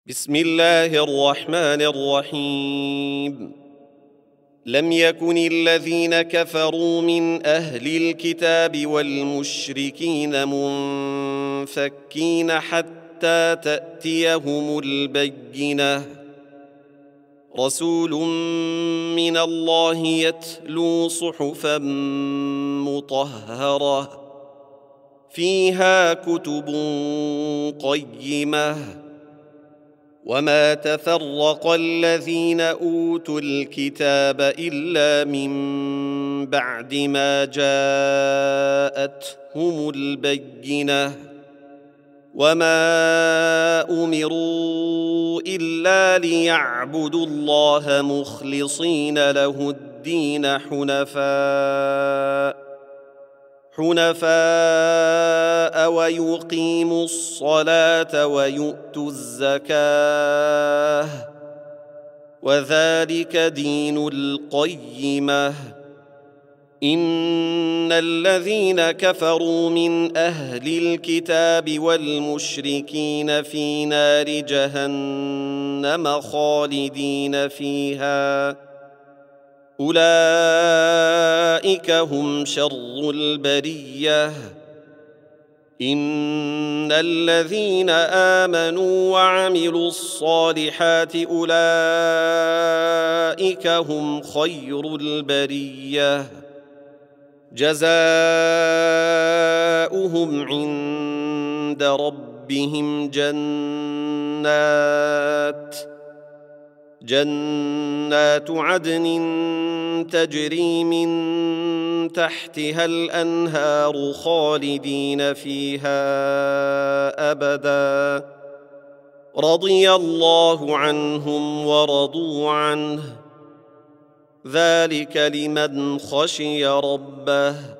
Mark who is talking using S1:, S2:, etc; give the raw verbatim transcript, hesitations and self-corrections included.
S1: بسم الله الرحمن الرحيم. لم يكن الذين كفروا من أهل الكتاب والمشركين منفكين حتى تأتيهم البينة، رسول من الله يتلو صحفا مطهرة فيها كتب قيمة، وما تفرق الذين أوتوا الكتاب إلا من بعد ما جاءتهم البينة، وما أمروا إلا ليعبدوا الله مخلصين له الدين حنفاء حنفاء ويقيموا الصلاة ويؤتوا الزكاة، وذلك دين القيمة. إن الذين كفروا من أهل الكتاب والمشركين في نار جهنم خالدين فيها، أولئك هم شر البرية. إن الذين آمنوا وعملوا الصالحات أولئك هم خير البرية، جزاؤهم عند ربهم جنات جنات عدن تجري من تحتها الأنهار خالدين فيها أبدا، رضي الله عنهم ورضوا عنه، ذلك لمن خشي ربه.